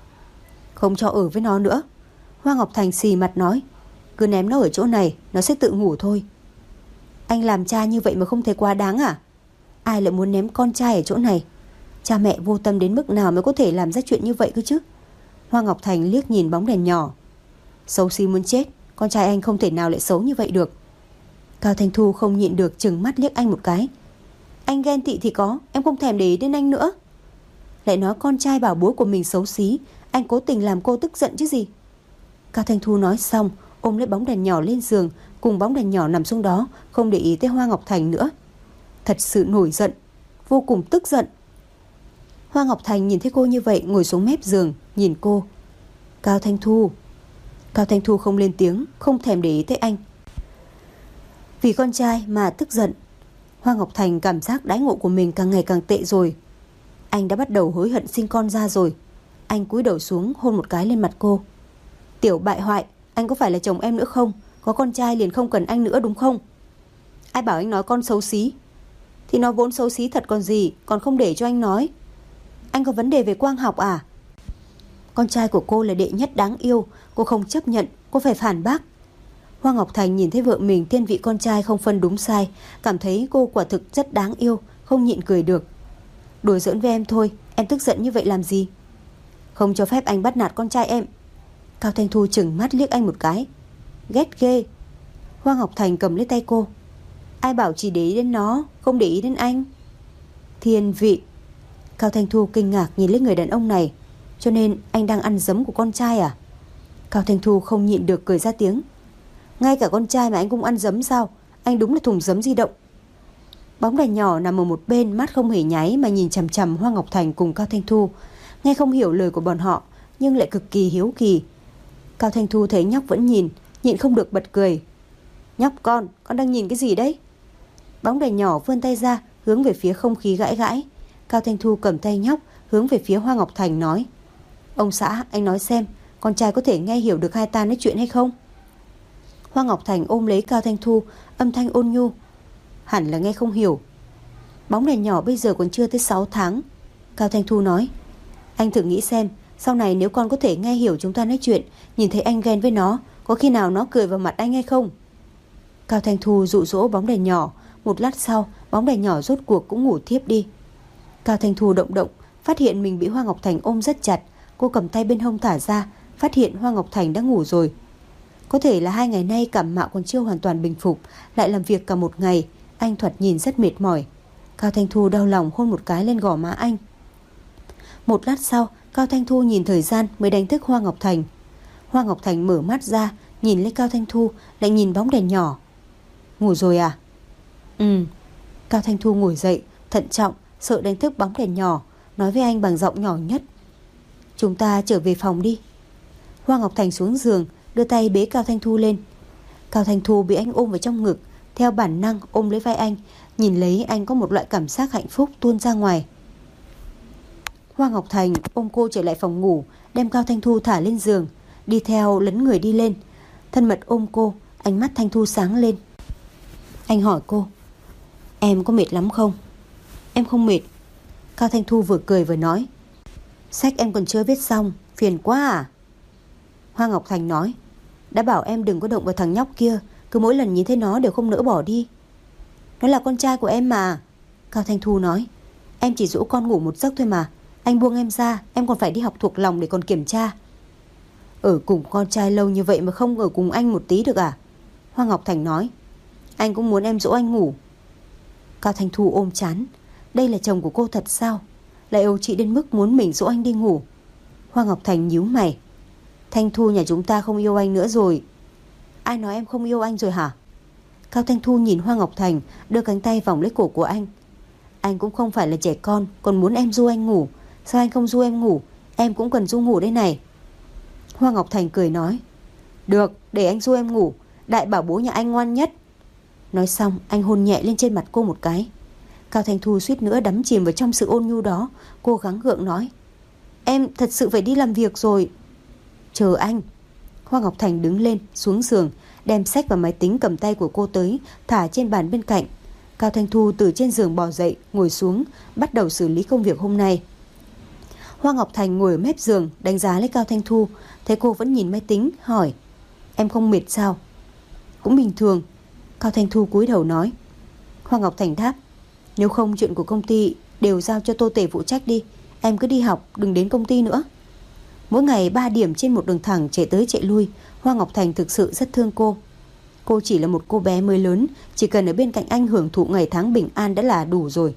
Không cho ở với nó nữa. Hoa Ngọc Thành xì mặt nói, cứ ném nó ở chỗ này, nó sẽ tự ngủ thôi. Anh làm cha như vậy mà không thấy quá đáng à? Ai lại muốn ném con trai ở chỗ này? Cha mẹ vô tâm đến mức nào mới có thể làm ra chuyện như vậy cơ chứ? Hoa Ngọc Thành liếc nhìn bóng đèn nhỏ. Xấu xí muốn chết, con trai anh không thể nào lại xấu như vậy được. Cao Thanh Thu không nhịn được trừng mắt liếc anh một cái. Anh ghen tị thì có, em không thèm để ý đến anh nữa. Lại nói con trai bảo bối của mình xấu xí, anh cố tình làm cô tức giận chứ gì. Cao Thanh Thu nói xong, ôm lấy bóng đèn nhỏ lên giường, cùng bóng đèn nhỏ nằm xuống đó, không để ý tới Hoa Ngọc Thành nữa. Thật sự nổi giận, vô cùng tức giận. Hoa Ngọc Thành nhìn thấy cô như vậy, ngồi xuống mép giường, nhìn cô. Cao Thanh Thu. Cao Thanh Thu không lên tiếng, không thèm để ý tới anh. Vì con trai mà tức giận. Hoa Ngọc Thành cảm giác đãi ngộ của mình càng ngày càng tệ rồi. Anh đã bắt đầu hối hận sinh con ra rồi. Anh cúi đầu xuống hôn một cái lên mặt cô. Tiểu bại hoại, anh có phải là chồng em nữa không? Có con trai liền không cần anh nữa đúng không? Ai bảo anh nói con xấu xí? Thì nó vốn xấu xí thật còn gì, còn không để cho anh nói. Anh có vấn đề về quang học à? Con trai của cô là đệ nhất đáng yêu, cô không chấp nhận, cô phải phản bác. Hoa Ngọc Thành nhìn thấy vợ mình thiên vị con trai không phân đúng sai, cảm thấy cô quả thực rất đáng yêu, không nhịn cười được. Đùa giỡn với em thôi, em tức giận như vậy làm gì? Không cho phép anh bắt nạt con trai em. Cao Thanh Thu trừng mắt liếc anh một cái. Ghét ghê. Hoa Ngọc Thành cầm lấy tay cô. Ai bảo chỉ để ý đến nó, không để ý đến anh? Thiên vị. Cao Thanh Thu kinh ngạc nhìn lấy người đàn ông này. Cho nên anh đang ăn giấm của con trai à? Cao Thanh Thu không nhịn được cười ra tiếng. Ngay cả con trai mà anh cũng ăn giấm sao? Anh đúng là thùng giấm di động. Bóng đèn nhỏ nằm ở một bên, mắt không hề nháy mà nhìn chằm chằm Hoa Ngọc Thành cùng Cao Thanh Thu. Nghe không hiểu lời của bọn họ, nhưng lại cực kỳ hiếu kỳ. Cao Thanh Thu thấy nhóc vẫn nhìn, nhịn không được bật cười. Nhóc con, con đang nhìn cái gì đấy? Bóng đèn nhỏ vươn tay ra, hướng về phía không khí gãi gãi. Cao Thanh Thu cầm tay nhóc, hướng về phía Hoa Ngọc Thành nói: Ông xã, anh nói xem, con trai có thể nghe hiểu được hai ta nói chuyện hay không? Hoa Ngọc Thành ôm lấy Cao Thanh Thu, âm thanh ôn nhu: Hẳn là nghe không hiểu. Bóng đèn nhỏ bây giờ còn chưa tới sáu tháng. Cao Thanh Thu nói: Anh thử nghĩ xem, sau này nếu con có thể nghe hiểu chúng ta nói chuyện, nhìn thấy anh ghen với nó, có khi nào nó cười vào mặt anh hay không? Cao Thanh Thu dụ dỗ bóng đèn nhỏ. Một lát sau, bóng đèn nhỏ rốt cuộc cũng ngủ thiếp đi. Cao Thanh Thu động động, phát hiện mình bị Hoa Ngọc Thành ôm rất chặt. Cô cầm tay bên hông thả ra, phát hiện Hoa Ngọc Thành đã ngủ rồi. Có thể là hai ngày nay cảm mạo còn chưa hoàn toàn bình phục, lại làm việc cả một ngày, anh thoạt nhìn rất mệt mỏi. Cao Thanh Thu đau lòng hôn một cái lên gò má anh. Một lát sau, Cao Thanh Thu nhìn thời gian mới đánh thức Hoa Ngọc Thành. Hoa Ngọc Thành mở mắt ra, nhìn lên Cao Thanh Thu, lại nhìn bóng đèn nhỏ. Ngủ rồi à? Ừ. Cao Thanh Thu ngồi dậy, thận trọng, sợ đánh thức bóng đèn nhỏ, nói với anh bằng giọng nhỏ nhất: Chúng ta trở về phòng đi. Hoa Ngọc Thành xuống giường, đưa tay bế Cao Thanh Thu lên. Cao Thanh Thu bị anh ôm vào trong ngực, theo bản năng ôm lấy vai anh, nhìn lấy anh có một loại cảm giác hạnh phúc tuôn ra ngoài. Hoa Ngọc Thành ôm cô trở lại phòng ngủ, đem Cao Thanh Thu thả lên giường, đi theo lấn người đi lên, thân mật ôm cô. Ánh mắt Thanh Thu sáng lên. Anh hỏi cô: Em có mệt lắm không? Em không mệt. Cao Thanh Thu vừa cười vừa nói: Sách em còn chưa viết xong, phiền quá à? Hoa Ngọc Thành nói: Đã bảo em đừng có động vào thằng nhóc kia, cứ mỗi lần nhìn thấy nó đều không nỡ bỏ đi. Nó là con trai của em mà. Cao Thanh Thu nói: Em chỉ dỗ con ngủ một giấc thôi mà. Anh buông em ra, em còn phải đi học thuộc lòng để còn kiểm tra. Ở cùng con trai lâu như vậy mà không ở cùng anh một tí được à? Hoa Ngọc Thành nói: Anh cũng muốn em dỗ anh ngủ. Cao Thanh Thu ôm chán. Đây là chồng của cô thật sao? Lại âu chị đến mức muốn mình dỗ anh đi ngủ. Hoa Ngọc Thành nhíu mày: Thanh Thu nhà chúng ta không yêu anh nữa rồi. Ai nói em không yêu anh rồi hả? Cao Thanh Thu nhìn Hoa Ngọc Thành, đưa cánh tay vòng lấy cổ của anh. Anh cũng không phải là trẻ con, còn muốn em du anh ngủ. Sao anh không du em ngủ? Em cũng cần du ngủ đây này. Hoa Ngọc Thành cười nói: Được, để anh du em ngủ. Đại bảo bố nhà anh ngoan nhất. Nói xong, anh hôn nhẹ lên trên mặt cô một cái. Cao Thanh Thu suýt nữa đắm chìm vào trong sự ôn nhu đó. Cô gắng gượng nói: Em thật sự phải đi làm việc rồi. Chờ anh. Hoa Ngọc Thành đứng lên, xuống giường, đem sách và máy tính cầm tay của cô tới, thả trên bàn bên cạnh. Cao Thanh Thu từ trên giường bò dậy, ngồi xuống, bắt đầu xử lý công việc hôm nay. Hoa Ngọc Thành ngồi ở mép giường, đánh giá lấy Cao Thanh Thu, thấy cô vẫn nhìn máy tính, hỏi: Em không mệt sao? Cũng bình thường. Cao Thanh Thu cúi đầu nói. Hoa Ngọc Thành đáp: Nếu không chuyện của công ty đều giao cho Tô Tể phụ trách đi. Em cứ đi học, đừng đến công ty nữa. Mỗi ngày ba điểm trên một đường thẳng chạy tới chạy lui. Hoa Ngọc Thành thực sự rất thương cô. Cô chỉ là một cô bé mới lớn, chỉ cần ở bên cạnh anh hưởng thụ ngày tháng bình an đã là đủ rồi.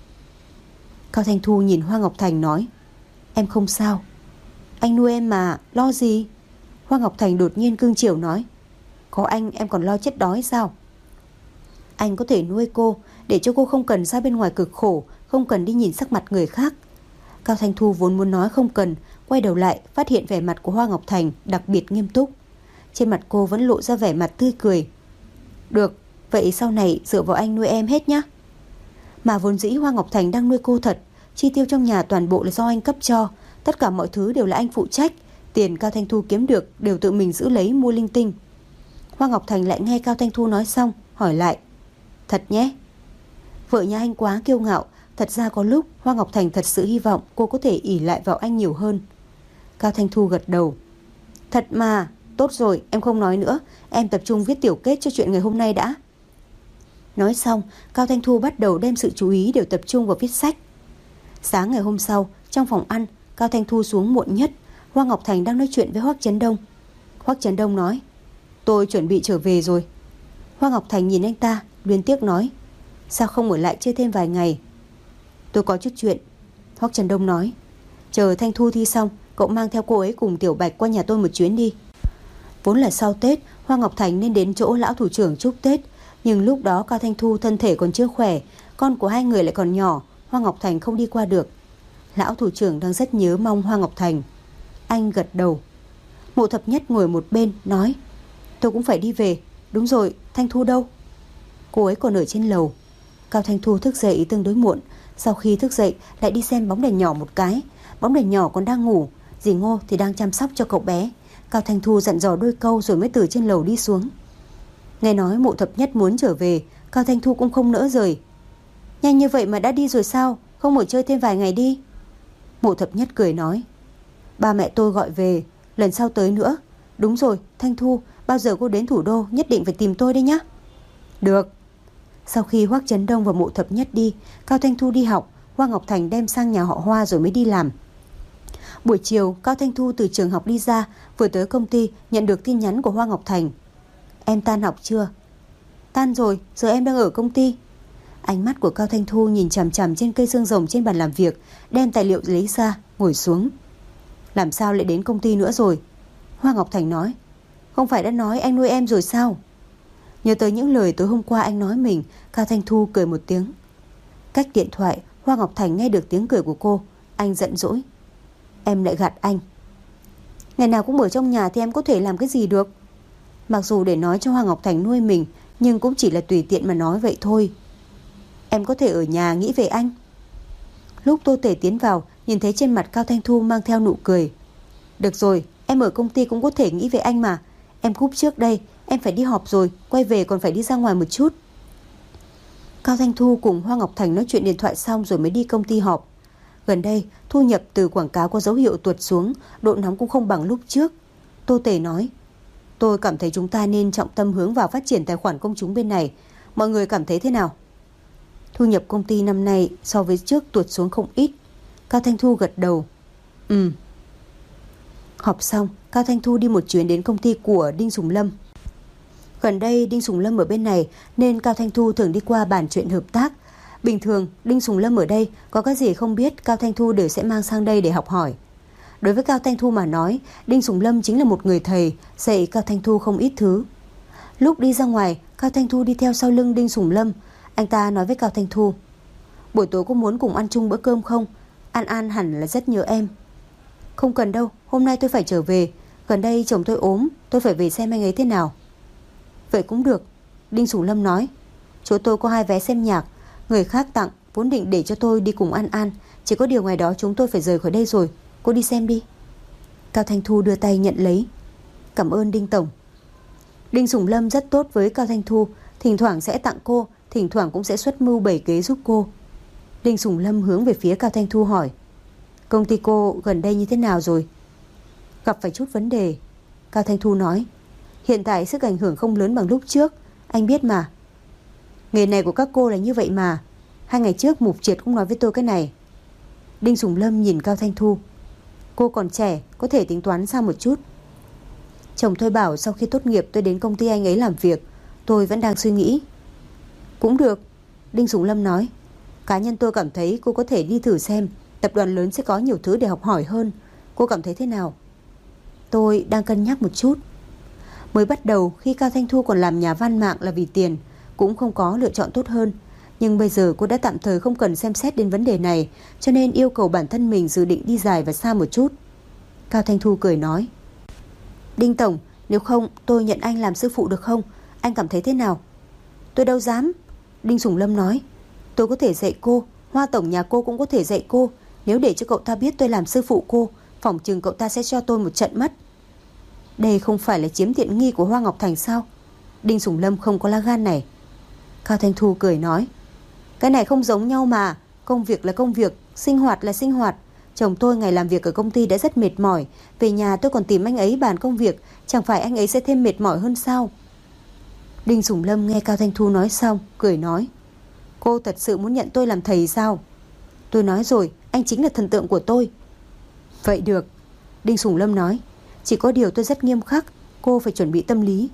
Cao Thanh Thu nhìn Hoa Ngọc Thành nói: Em không sao. Anh nuôi em mà, lo gì? Hoa Ngọc Thành đột nhiên cương chiều nói: Có anh em còn lo chết đói sao? Anh có thể nuôi cô, để cho cô không cần ra bên ngoài cực khổ, không cần đi nhìn sắc mặt người khác. Cao Thanh Thu vốn muốn nói không cần, quay đầu lại phát hiện vẻ mặt của Hoa Ngọc Thành đặc biệt nghiêm túc. Trên mặt cô vẫn lộ ra vẻ mặt tươi cười. Được, vậy sau này dựa vào anh nuôi em hết nhá. Mà vốn dĩ Hoa Ngọc Thành đang nuôi cô thật. Chi tiêu trong nhà toàn bộ là do anh cấp cho, tất cả mọi thứ đều là anh phụ trách. Tiền Cao Thanh Thu kiếm được đều tự mình giữ lấy mua linh tinh. Hoa Ngọc Thành lại nghe Cao Thanh Thu nói xong, hỏi lại: Thật nhé? Vợ nhà anh quá kiêu ngạo. Thật ra có lúc Hoa Ngọc Thành thật sự hy vọng cô có thể ỷ lại vào anh nhiều hơn. Cao Thanh Thu gật đầu. Thật mà, tốt rồi, em không nói nữa. Em tập trung viết tiểu kết cho chuyện ngày hôm nay đã. Nói xong, Cao Thanh Thu bắt đầu đem sự chú ý đều tập trung vào viết sách. Sáng ngày hôm sau, trong phòng ăn, Cao Thanh Thu xuống muộn nhất. Hoa Ngọc Thành đang nói chuyện với Hoắc Chấn Đông. Hoắc Chấn Đông nói: Tôi chuẩn bị trở về rồi. Hoa Ngọc Thành nhìn anh ta, luyến tiếc nói: Sao không ở lại chơi thêm vài ngày? Tôi có chút chuyện. Hoắc Chấn Đông nói: Chờ Thanh Thu thi xong, cậu mang theo cô ấy cùng Tiểu Bạch qua nhà tôi một chuyến đi. Vốn là sau Tết, Hoa Ngọc Thành nên đến chỗ lão thủ trưởng chúc Tết, nhưng lúc đó Cao Thanh Thu thân thể còn chưa khỏe, con của hai người lại còn nhỏ, Hoa Ngọc Thành không đi qua được. Lão thủ trưởng đang rất nhớ mong Hoa Ngọc Thành. Anh gật đầu. Mộ Thập Nhất ngồi một bên nói: Tôi cũng phải đi về. Đúng rồi, Thanh Thu đâu? Cô ấy còn ở trên lầu. Cao Thanh Thu thức dậy tương đối muộn, Sau khi thức dậy lại đi xem bóng đèn nhỏ một cái. Bóng đèn nhỏ còn đang ngủ, dì Ngô thì đang chăm sóc cho cậu bé. Cao Thanh Thu dặn dò đôi câu rồi mới từ trên lầu đi xuống. Nghe nói Mộ Thập Nhất muốn trở về, Cao Thanh Thu cũng không nỡ rời. Nhanh như vậy mà đã đi rồi sao? Không ở chơi thêm vài ngày đi? Mộ Thập Nhất cười nói. Ba mẹ tôi gọi về, lần sau tới nữa. Đúng rồi, Thanh Thu, bao giờ cô đến thủ đô nhất định phải tìm tôi đấy nhá. Được. Sau khi Hoắc Chấn Đông và Mộ Thập Nhất đi, Cao Thanh Thu đi học, Hoa Ngọc Thành đem sang nhà họ Hoa rồi mới đi làm. Buổi chiều, Cao Thanh Thu từ trường học đi ra, vừa tới công ty nhận được tin nhắn của Hoa Ngọc Thành. Em tan học chưa? Tan rồi, giờ em đang ở công ty. Ánh mắt của Cao Thanh Thu nhìn chằm chằm trên cây xương rồng trên bàn làm việc, đem tài liệu lấy ra, ngồi xuống. Làm sao lại đến công ty nữa rồi? Hoa Ngọc Thành nói. Không phải đã nói anh nuôi em rồi sao? Nhớ tới những lời tối hôm qua anh nói mình, Cao Thanh Thu cười một tiếng. Cách điện thoại, Hoa Ngọc Thành nghe được tiếng cười của cô. Anh giận dỗi. Em lại gạt anh. Ngày nào cũng ở trong nhà thì em có thể làm cái gì được? Mặc dù để nói cho Hoa Ngọc Thành nuôi mình, nhưng cũng chỉ là tùy tiện mà nói vậy thôi. Em có thể ở nhà nghĩ về anh. Lúc Tô Tể tiến vào, nhìn thấy trên mặt Cao Thanh Thu mang theo nụ cười. Được rồi, em ở công ty cũng có thể nghĩ về anh mà. Em cúp trước đây, em phải đi họp rồi, quay về còn phải đi ra ngoài một chút. Cao Thanh Thu cùng Hoa Ngọc Thành nói chuyện điện thoại xong rồi mới đi công ty họp. Gần đây, thu nhập từ quảng cáo có dấu hiệu tuột xuống, độ nóng cũng không bằng lúc trước. Tô Tể nói, tôi cảm thấy chúng ta nên trọng tâm hướng vào phát triển tài khoản công chúng bên này. Mọi người cảm thấy thế nào? Thu nhập công ty năm nay so với trước tuột xuống không ít. Cao Thanh Thu gật đầu. Ừ. Họp xong, Cao Thanh Thu đi một chuyến đến công ty của Đinh Sùng Lâm. Gần đây Đinh Sùng Lâm ở bên này nên Cao Thanh Thu thường đi qua bàn chuyện hợp tác. Bình thường Đinh Sùng Lâm ở đây có cái gì không biết, Cao Thanh Thu đều sẽ mang sang đây để học hỏi. Đối với Cao Thanh Thu mà nói, Đinh Sùng Lâm chính là một người thầy, dạy Cao Thanh Thu không ít thứ. Lúc đi ra ngoài, Cao Thanh Thu đi theo sau lưng Đinh Sùng Lâm. Anh ta nói với Cao Thanh Thu, buổi tối có muốn cùng ăn chung bữa cơm không? An An hẳn là rất nhớ em. Không cần đâu, hôm nay tôi phải trở về. Gần đây chồng tôi ốm, tôi phải về xem anh ấy thế nào. Vậy cũng được. Đinh Sùng Lâm nói, chỗ tôi có hai vé xem nhạc, người khác tặng, vốn định để cho tôi đi cùng An An. Chỉ có điều ngày đó chúng tôi phải rời khỏi đây rồi. Cô đi xem đi. Cao Thanh Thu đưa tay nhận lấy. Cảm ơn Đinh Tổng. Đinh Sùng Lâm rất tốt với Cao Thanh Thu, thỉnh thoảng sẽ tặng cô, thỉnh thoảng cũng sẽ xuất mưu bày kế giúp cô. Đinh Sùng Lâm hướng về phía Cao Thanh Thu hỏi, công ty cô gần đây như thế nào rồi? Gặp phải chút vấn đề. Cao Thanh Thu nói, hiện tại sức ảnh hưởng không lớn bằng lúc trước, anh biết mà. Nghề này của các cô là như vậy mà. Hai ngày trước Mục Triệt cũng nói với tôi cái này. Đinh Sùng Lâm nhìn Cao Thanh Thu. Cô còn trẻ, có thể tính toán xa một chút. Chồng tôi bảo sau khi tốt nghiệp tôi đến công ty anh ấy làm việc. Tôi vẫn đang suy nghĩ. Cũng được. Đinh Sùng Lâm nói, cá nhân tôi cảm thấy cô có thể đi thử xem. Tập đoàn lớn sẽ có nhiều thứ để học hỏi hơn. Cô cảm thấy thế nào? Tôi đang cân nhắc một chút. Mới bắt đầu khi Cao Thanh Thu còn làm nhà văn mạng là vì tiền, cũng không có lựa chọn tốt hơn. Nhưng bây giờ cô đã tạm thời không cần xem xét đến vấn đề này, cho nên yêu cầu bản thân mình dự định đi dài và xa một chút. Cao Thanh Thu cười nói, Đinh Tổng, nếu không tôi nhận anh làm sư phụ được không? Anh cảm thấy thế nào? Tôi đâu dám. Đinh Sùng Lâm nói, tôi có thể dạy cô, Hoa Tổng nhà cô cũng có thể dạy cô. Nếu để cho cậu ta biết tôi làm sư phụ cô, phỏng chừng cậu ta sẽ cho tôi một trận mất. Đây không phải là chiếm tiện nghi của Hoa Ngọc Thành sao? Đinh Sùng Lâm không có lá gan này. Cao Thanh Thu cười nói, cái này không giống nhau mà. Công việc là công việc, sinh hoạt là sinh hoạt. Chồng tôi ngày làm việc ở công ty đã rất mệt mỏi, về nhà tôi còn tìm anh ấy bàn công việc, chẳng phải anh ấy sẽ thêm mệt mỏi hơn sao? Đinh Sùng Lâm nghe Cao Thanh Thu nói xong, cười nói, cô thật sự muốn nhận tôi làm thầy sao? Tôi nói rồi, anh chính là thần tượng của tôi. Vậy được. Đinh Sùng Lâm nói, chỉ có điều tôi rất nghiêm khắc, cô phải chuẩn bị tâm lý.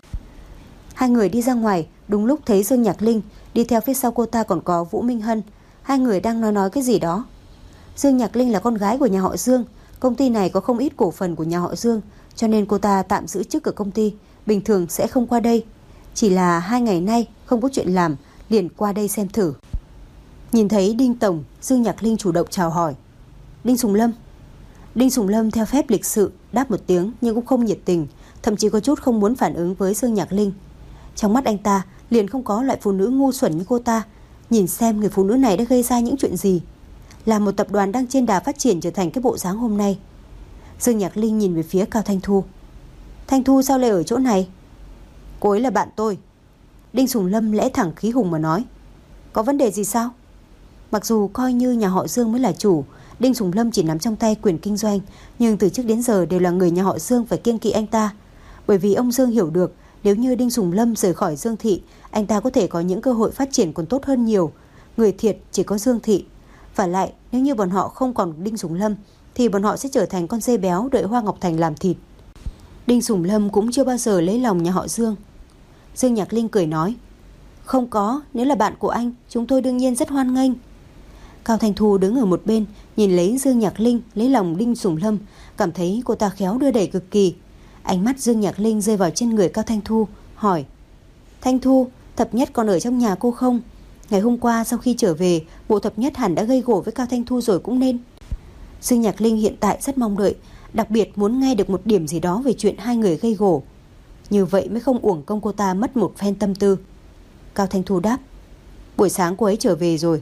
Hai người đi ra ngoài, đúng lúc thấy Dương Nhạc Linh, đi theo phía sau cô ta còn có Vũ Minh Hân. Hai người đang nói nói cái gì đó. Dương Nhạc Linh là con gái của nhà họ Dương, công ty này có không ít cổ phần của nhà họ Dương, cho nên cô ta tạm giữ chức ở công ty, bình thường sẽ không qua đây. Chỉ là hai ngày nay không có chuyện làm, liền qua đây xem thử. Nhìn thấy Đinh Tổng, Dương Nhạc Linh chủ động chào hỏi. Đinh Sùng Lâm. Đinh Sùng Lâm theo phép lịch sự đáp một tiếng nhưng cũng không nhiệt tình, thậm chí có chút không muốn phản ứng với Dương Nhạc Linh. Trong mắt anh ta liền không có loại phụ nữ ngu xuẩn như cô ta, Nhìn xem người phụ nữ này đã gây ra những chuyện gì. Là một tập đoàn đang trên đà phát triển trở thành cái bộ dáng hôm nay. Dương Nhạc Linh nhìn về phía Cao Thanh Thu. Thanh Thu sao lại ở chỗ này? Cô ấy là bạn tôi. Đinh Sùng Lâm lẽ thẳng khí hùng mà nói. Có vấn đề gì sao? Mặc dù coi như nhà họ Dương mới là chủ, Đinh Sùng Lâm chỉ nắm trong tay quyền kinh doanh, nhưng từ trước đến giờ đều là người nhà họ Dương phải kiêng kỵ anh ta. Bởi vì ông Dương hiểu được, nếu như Đinh Sùng Lâm rời khỏi Dương Thị, anh ta có thể có những cơ hội phát triển còn tốt hơn nhiều. Người thiệt chỉ có Dương Thị. Và lại, nếu như bọn họ không còn Đinh Sùng Lâm, thì bọn họ sẽ trở thành con dê béo đợi Hoa Ngọc Thành làm thịt. Đinh Sùng Lâm cũng chưa bao giờ lấy lòng nhà họ Dương. Dương Nhạc Linh cười nói, không có, nếu là bạn của anh, chúng tôi đương nhiên rất hoan nghênh. Cao Thanh Thu đứng ở một bên, nhìn lấy Dương Nhạc Linh lấy lòng Đinh Sùng Lâm, cảm thấy cô ta khéo đưa đẩy cực kỳ. Ánh mắt Dương Nhạc Linh rơi vào trên người Cao Thanh Thu, hỏi, Thanh Thu, Thập Nhất còn ở trong nhà cô không? Ngày hôm qua sau khi trở về, bộ Thập Nhất hẳn đã gây gổ với Cao Thanh Thu rồi cũng nên. Dương Nhạc Linh hiện tại rất mong đợi, đặc biệt muốn nghe được một điểm gì đó về chuyện hai người gây gổ. Như vậy mới không uổng công cô ta mất một phen tâm tư. Cao Thanh Thu đáp, buổi sáng cô ấy trở về rồi.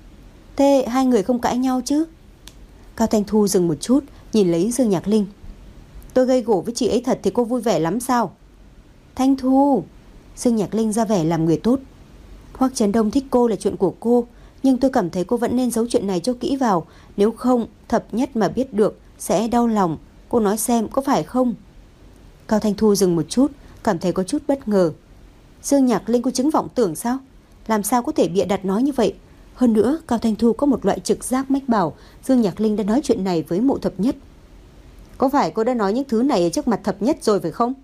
Thế hai người không cãi nhau chứ? Cao Thanh Thu dừng một chút, nhìn lấy Dương Nhạc Linh. Tôi gây gổ với chị ấy thật thì cô vui vẻ lắm sao? Thanh Thu, Dương Nhạc Linh ra vẻ làm người tốt. Hoắc Trấn Đông thích cô là chuyện của cô, nhưng tôi cảm thấy cô vẫn nên giấu chuyện này cho kỹ vào. Nếu không, Thập Nhất mà biết được sẽ đau lòng. Cô nói xem có phải không? Cao Thanh Thu dừng một chút, cảm thấy có chút bất ngờ. Dương Nhạc Linh có chứng vọng tưởng sao? Làm sao có thể bịa đặt nói như vậy? Hơn nữa, Cao Thanh Thu có một loại trực giác mách bảo Dương Nhạc Linh đã nói chuyện này với Mộ Thập Nhất. Có phải cô đã nói những thứ này ở trước mặt Thập Nhất rồi phải không?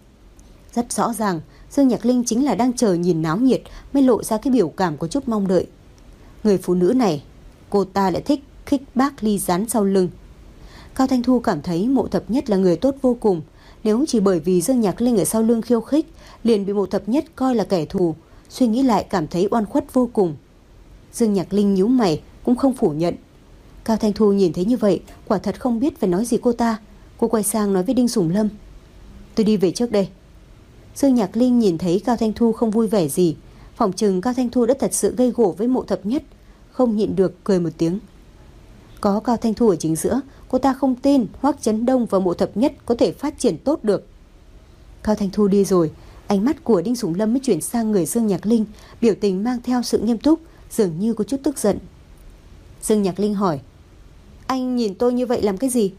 Rất rõ ràng, Dương Nhạc Linh chính là đang chờ nhìn náo nhiệt mới lộ ra cái biểu cảm có chút mong đợi. Người phụ nữ này, cô ta lại thích khích bác ly gián sau lưng. Cao Thanh Thu cảm thấy Mộ Thập Nhất là người tốt vô cùng. Nếu chỉ bởi vì Dương Nhạc Linh ở sau lưng khiêu khích, liền bị Mộ Thập Nhất coi là kẻ thù, suy nghĩ lại cảm thấy oan khuất vô cùng. Dương Nhạc Linh nhíu mày cũng không phủ nhận. Cao Thanh Thu nhìn thấy như vậy, quả thật không biết phải nói gì cô ta. Cô quay sang nói với Đinh Sùng Lâm, tôi đi về trước đây. Dương Nhạc Linh nhìn thấy Cao Thanh Thu không vui vẻ gì, phỏng chừng Cao Thanh Thu đã thật sự gây gổ với Mộ Thập Nhất, không nhịn được cười một tiếng. Có Cao Thanh Thu ở chính giữa, cô ta không tin Hoắc Trấn Đông và Mộ Thập Nhất có thể phát triển tốt được. Cao Thanh Thu đi rồi, ánh mắt của Đinh Sùng Lâm mới chuyển sang người Dương Nhạc Linh, biểu tình mang theo sự nghiêm túc, dường như có chút tức giận. Dương Nhạc Linh hỏi, anh nhìn tôi như vậy làm cái gì?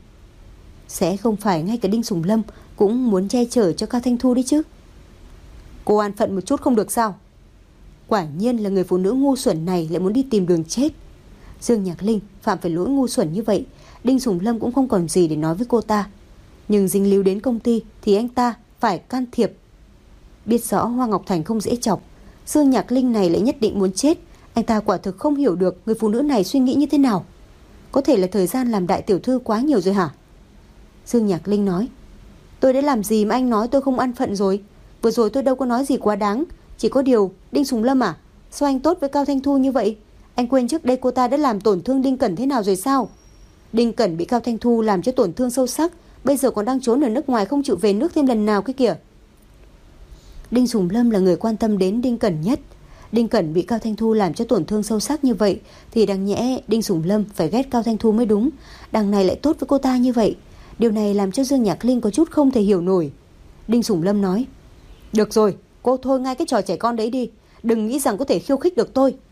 Sẽ không phải ngay cả Đinh Sùng Lâm cũng muốn che chở cho Cao Thanh Thu đấy chứ? Cô an phận một chút không được sao? Quả nhiên là người phụ nữ ngu xuẩn này lại muốn đi tìm đường chết. Dương Nhạc Linh phạm phải lỗi ngu xuẩn như vậy, Đinh Sùng Lâm cũng không còn gì để nói với cô ta. Nhưng dính líu đến công ty thì anh ta phải can thiệp. Biết rõ Hoa Ngọc Thành không dễ chọc, Dương Nhạc Linh này lại nhất định muốn chết. Anh ta quả thực không hiểu được người phụ nữ này suy nghĩ như thế nào. Có thể là thời gian làm đại tiểu thư quá nhiều rồi hả? Dương Nhạc Linh nói, tôi đã làm gì mà anh nói tôi không an phận rồi? Vừa rồi tôi đâu có nói gì quá đáng. Chỉ có điều, Đinh Sùng Lâm à, sao anh tốt với Cao Thanh Thu như vậy? Anh quên trước đây cô ta đã làm tổn thương Đinh Cẩn thế nào rồi sao? Đinh Cẩn bị Cao Thanh Thu làm cho tổn thương sâu sắc, bây giờ còn đang trốn ở nước ngoài không chịu về nước thêm lần nào cái kìa. Đinh Sùng Lâm là người quan tâm đến Đinh Cẩn nhất. Đinh Cẩn bị Cao Thanh Thu làm cho tổn thương sâu sắc như vậy thì đáng nhẽ Đinh Sùng Lâm phải ghét Cao Thanh Thu mới đúng. Đằng này lại tốt với cô ta như vậy. Điều này làm cho Dương Nhạc Linh có chút không thể hiểu nổi. Đinh Sùng Lâm nói, được rồi, cô thôi ngay cái trò trẻ con đấy đi, đừng nghĩ rằng có thể khiêu khích được tôi.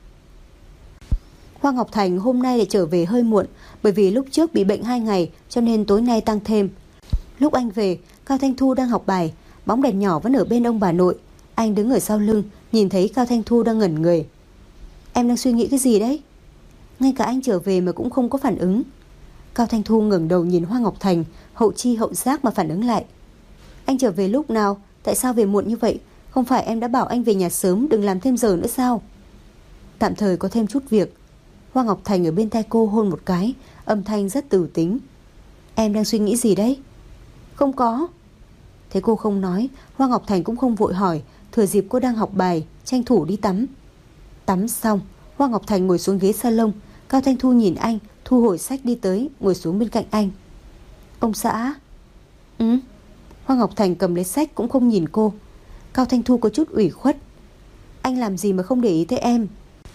Hoa Ngọc Thành hôm nay lại trở về hơi muộn, bởi vì lúc trước bị bệnh hai ngày cho nên tối nay tăng thêm. Lúc anh về, Cao Thanh Thu đang học bài, bóng đèn nhỏ vẫn ở bên ông bà nội. Anh đứng ở sau lưng, nhìn thấy Cao Thanh Thu đang ngẩn người. Em đang suy nghĩ cái gì đấy? Ngay cả anh trở về mà cũng không có phản ứng. Cao Thanh Thu ngẩng đầu nhìn Hoa Ngọc Thành, hậu chi hậu giác mà phản ứng lại. Anh trở về lúc nào? Tại sao về muộn như vậy? Không phải em đã bảo anh về nhà sớm, đừng làm thêm giờ nữa sao? Tạm thời có thêm chút việc. Hoa Ngọc Thành ở bên tai cô hôn một cái, âm thanh rất tử tính. Em đang suy nghĩ gì đấy? Không có. Thế cô không nói, Hoa Ngọc Thành cũng không vội hỏi, thừa dịp cô đang học bài, tranh thủ đi tắm. Tắm xong, Hoa Ngọc Thành ngồi xuống ghế salon. Cao Thanh Thu nhìn anh, thu hồi sách đi tới, ngồi xuống bên cạnh anh. Ông xã. Ừ. Hoa Ngọc Thành cầm lấy sách cũng không nhìn cô. Cao Thanh Thu có chút ủy khuất. Anh làm gì mà không để ý tới em?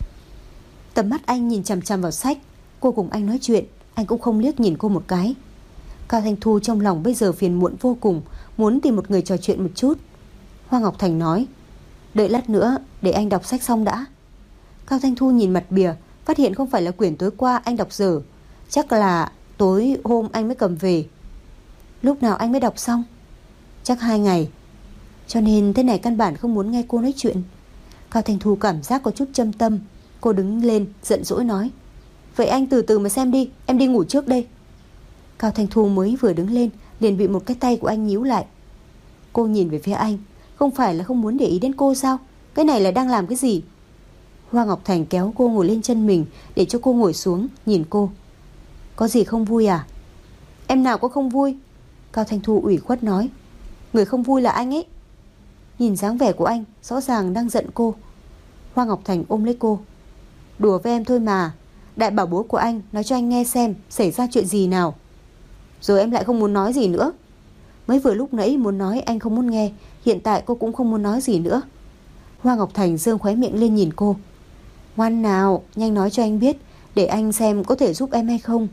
Tầm mắt anh nhìn chằm chằm vào sách. Cô cùng anh nói chuyện, anh cũng không liếc nhìn cô một cái. Cao Thanh Thu trong lòng bây giờ phiền muộn vô cùng, muốn tìm một người trò chuyện một chút. Hoa Ngọc Thành nói, đợi lát nữa để anh đọc sách xong đã. Cao Thanh Thu nhìn mặt bìa, phát hiện không phải là quyển tối qua anh đọc dở, chắc là tối hôm anh mới cầm về. Lúc nào anh mới đọc xong? Chắc hai ngày. Cho nên thế này căn bản không muốn nghe cô nói chuyện. Cao Thanh Thu cảm giác có chút châm tâm. Cô đứng lên giận dỗi nói, vậy anh từ từ mà xem đi, em đi ngủ trước đây. Cao Thanh Thu mới vừa đứng lên liền bị một cái tay của anh nhíu lại. Cô nhìn về phía anh, không phải là không muốn để ý đến cô sao? Cái này là đang làm cái gì? Hoa Ngọc Thành kéo cô ngồi lên chân mình để cho cô ngồi xuống, nhìn cô. Có gì không vui à? Em nào có không vui? Cao Thanh Thu ủy khuất nói, người không vui là anh ấy. Nhìn dáng vẻ của anh rõ ràng đang giận cô. Hoa Ngọc Thành ôm lấy cô, đùa với em thôi mà. Đại bảo bối của anh nói cho anh nghe xem xảy ra chuyện gì nào. Rồi em lại không muốn nói gì nữa. Mới vừa lúc nãy muốn nói anh không muốn nghe, hiện tại cô cũng không muốn nói gì nữa. Hoa Ngọc Thành giương khóe miệng lên nhìn cô. Ngoan nào, nhanh nói cho anh biết, để anh xem có thể giúp em hay không.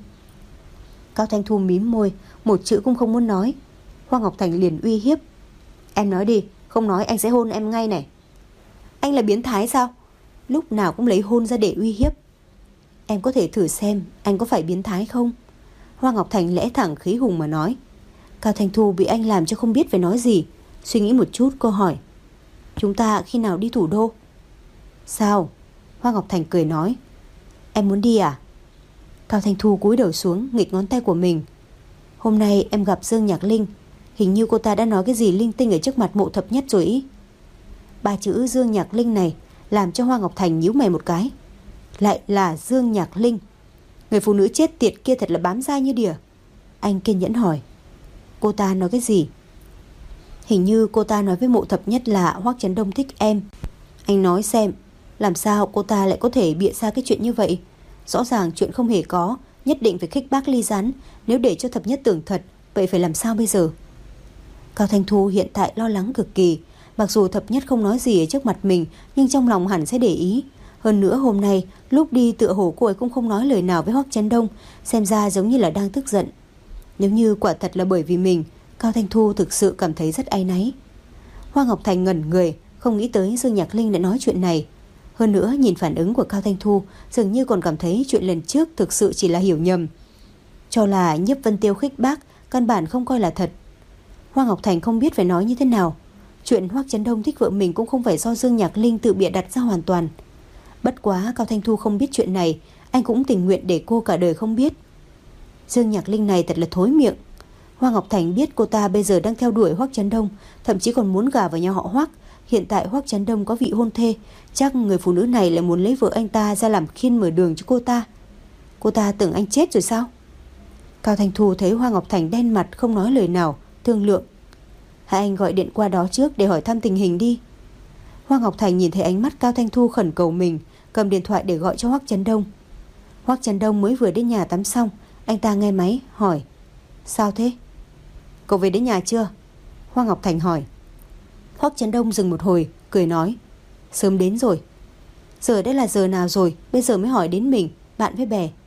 Cao Thanh Thu mím môi, một chữ cũng không muốn nói. Hoa Ngọc Thành liền uy hiếp, em nói đi, không nói anh sẽ hôn em ngay này. Anh là biến thái sao? Lúc nào cũng lấy hôn ra để uy hiếp. Em có thể thử xem anh có phải biến thái không? Hoa Ngọc Thành lẽ thẳng khí hùng mà nói. Cao Thanh Thu bị anh làm cho không biết phải nói gì. Suy nghĩ một chút cô hỏi, chúng ta khi nào đi thủ đô? Sao? Hoa Ngọc Thành cười nói, em muốn đi à? Cao Thanh Thu cúi đầu xuống nghịch ngón tay của mình. Hôm nay em gặp Dương Nhạc Linh, hình như cô ta đã nói cái gì linh tinh ở trước mặt Mộ Thập Nhất rồi ý. Ba chữ Dương Nhạc Linh này làm cho Hoa Ngọc Thành nhíu mày một cái. Lại là Dương Nhạc Linh. Người phụ nữ chết tiệt kia thật là bám dai như đỉa. Anh kiên nhẫn hỏi, cô ta nói cái gì? Hình như cô ta nói với Mộ Thập Nhất là Hoắc Chấn Đông thích em. Anh nói xem, làm sao cô ta lại có thể bịa ra cái chuyện như vậy? Rõ ràng chuyện không hề có, nhất định phải khích bác ly gián. Nếu để cho Thập Nhất tưởng thật, vậy phải làm sao bây giờ? Cao Thanh Thu hiện tại lo lắng cực kỳ. Mặc dù Thập Nhất không nói gì ở trước mặt mình, nhưng trong lòng hẳn sẽ để ý. Hơn nữa hôm nay lúc đi tựa hồ cô ấy cũng không nói lời nào với Hoắc Chấn Đông, xem ra giống như là đang tức giận. Nếu như quả thật là bởi vì mình, Cao Thanh Thu thực sự cảm thấy rất áy náy. Hoa Ngọc Thành ngẩn người, không nghĩ tới Dương Nhạc Linh đã nói chuyện này. Hơn nữa nhìn phản ứng của Cao Thanh Thu, dường như còn cảm thấy chuyện lần trước thực sự chỉ là hiểu nhầm, cho là Nhiếp Vân Tiêu khích bác, căn bản không coi là thật. Hoa Ngọc Thành không biết phải nói như thế nào. Chuyện Hoắc Chấn Đông thích vợ mình cũng không phải do Dương Nhạc Linh tự bịa đặt ra hoàn toàn. Bất quá Cao Thanh Thu không biết chuyện này, anh cũng tình nguyện để cô cả đời không biết. Dương Nhạc Linh này thật là thối miệng. Hoa Ngọc Thành biết cô ta bây giờ đang theo đuổi Hoắc Chấn Đông, thậm chí còn muốn gả vào nhà họ Hoắc. Hiện tại Hoắc Chấn Đông có vị hôn thê, chắc người phụ nữ này lại muốn lấy vợ anh ta ra làm khiên mở đường cho cô ta. Cô ta tưởng anh chết rồi sao? Cao Thanh Thu thấy Hoa Ngọc Thành đen mặt không nói lời nào, thương lượng, hai anh gọi điện qua đó trước để hỏi thăm tình hình đi. Hoa Ngọc Thành nhìn thấy ánh mắt Cao Thanh Thu khẩn cầu mình, cầm điện thoại để gọi cho Hoắc Chấn Đông. Hoắc Chấn Đông mới vừa đến nhà tắm xong, anh ta nghe máy hỏi, sao thế? Cậu về đến nhà chưa? Hoa Ngọc Thành hỏi. Hoắc Chấn Đông dừng một hồi, cười nói, sớm đến rồi. Giờ đây là giờ nào rồi, bây giờ mới hỏi đến mình, bạn với bè.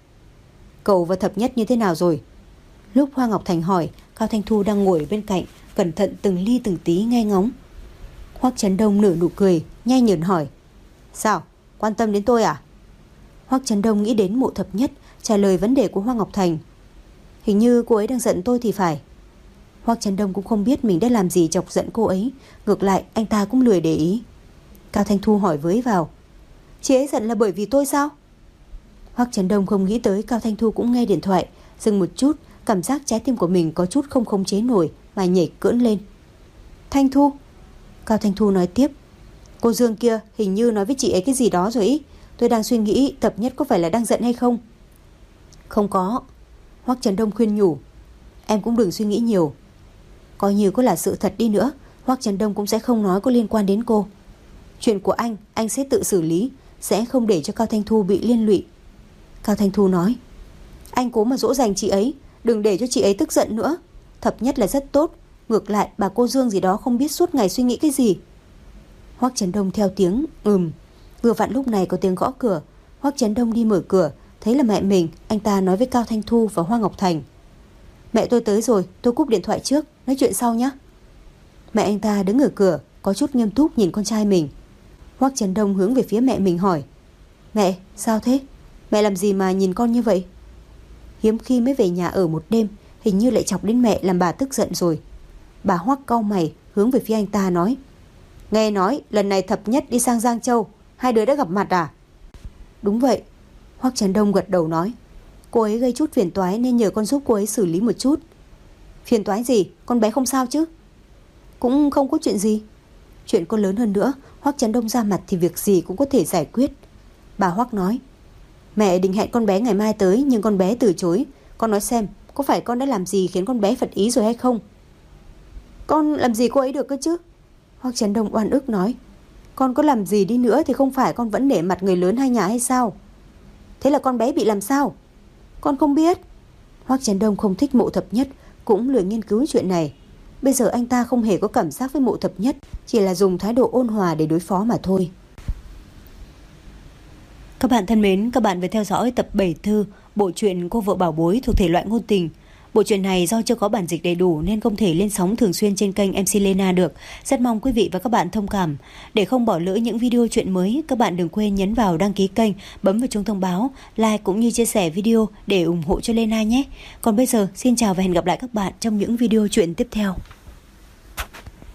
Cậu và Thập Nhất như thế nào rồi? Lúc Hoa Ngọc Thành hỏi, Cao Thanh Thu đang ngồi bên cạnh, cẩn thận từng ly từng tí nghe ngóng. Hoắc Chấn Đông nở nụ cười, nhai nhởn hỏi, sao, quan tâm đến tôi à? Hoắc Chấn Đông nghĩ đến Mộ Thập Nhất, trả lời vấn đề của Hoa Ngọc Thành. Hình như cô ấy đang giận tôi thì phải. Hoắc Chấn Đông cũng không biết mình đã làm gì chọc giận cô ấy, ngược lại anh ta cũng lười để ý. Cao Thanh Thu hỏi với vào, chị ấy giận là bởi vì tôi sao? Hoắc Chấn Đông không nghĩ tới Cao Thanh Thu cũng nghe điện thoại, dừng một chút, cảm giác trái tim của mình có chút không khống chế nổi mà nhảy cỡn lên. Thanh Thu. Cao Thanh Thu nói tiếp, cô Dương kia hình như nói với chị ấy cái gì đó rồi ý. Tôi đang suy nghĩ Thập Nhất có phải là đang giận hay không. Không có. Hoắc Chấn Đông khuyên nhủ, em cũng đừng suy nghĩ nhiều. Coi như có là sự thật đi nữa, Hoắc Chấn Đông cũng sẽ không nói có liên quan đến cô. Chuyện của anh, anh sẽ tự xử lý, sẽ không để cho Cao Thanh Thu bị liên lụy. Cao Thanh Thu nói, anh cố mà dỗ dành chị ấy, đừng để cho chị ấy tức giận nữa. Thập Nhất là rất tốt, ngược lại bà cô Dương gì đó không biết suốt ngày suy nghĩ cái gì. Hoắc Chấn Đông theo tiếng ừm. Vừa vặn lúc này có tiếng gõ cửa. Hoắc Chấn Đông đi mở cửa, thấy là mẹ mình. Anh ta nói với Cao Thanh Thu và Hoa Ngọc Thành: Mẹ tôi tới rồi, tôi cúp điện thoại trước, nói chuyện sau nhé. Mẹ anh ta đứng ở cửa, có chút nghiêm túc nhìn con trai mình. Hoắc Chấn Đông hướng về phía mẹ mình hỏi: Mẹ, sao thế? Mẹ làm gì mà nhìn con như vậy? Hiếm khi mới về nhà ở một đêm, hình như lại chọc đến mẹ làm bà tức giận rồi. Bà Hoắc cau mày hướng về phía anh ta nói: Nghe nói lần này Thập Nhất đi sang Giang Châu, hai đứa đã gặp mặt à? Đúng vậy. Hoắc Chấn Đông gật đầu nói: Cô ấy gây chút phiền toái nên nhờ con giúp cô ấy xử lý một chút. Phiền toái gì? Con bé không sao chứ? Cũng không có chuyện gì. Chuyện có lớn hơn nữa, Hoắc Chấn Đông ra mặt thì việc gì cũng có thể giải quyết. Bà Hoắc nói: Mẹ định hẹn con bé ngày mai tới, nhưng con bé từ chối. Con nói xem, có phải con đã làm gì khiến con bé phật ý rồi hay không? Con làm gì cô ấy được cơ chứ? Hoắc Chấn Đông oan ức nói: Con có làm gì đi nữa thì không phải con vẫn nể mặt người lớn hai nhà hay sao? Thế là con bé bị làm sao? Con không biết. Hoắc Chấn Đông không thích Mộ Thập Nhất, cũng lười nghiên cứu chuyện này. Bây giờ anh ta không hề có cảm giác với Mộ Thập Nhất, chỉ là dùng thái độ ôn hòa để đối phó mà thôi. Các bạn thân mến, các bạn vừa theo dõi tập bảy thư bộ truyện Cô Vợ Bảo Bối thuộc thể loại ngôn tình. Bộ truyện này do chưa có bản dịch đầy đủ nên không thể lên sóng thường xuyên trên kênh em xê Lena được. Rất mong quý vị và các bạn thông cảm. Để không bỏ lỡ những video truyện mới, các bạn đừng quên nhấn vào đăng ký kênh, bấm vào chuông thông báo, like cũng như chia sẻ video để ủng hộ cho Lena nhé. Còn bây giờ, xin chào và hẹn gặp lại các bạn trong những video truyện tiếp theo.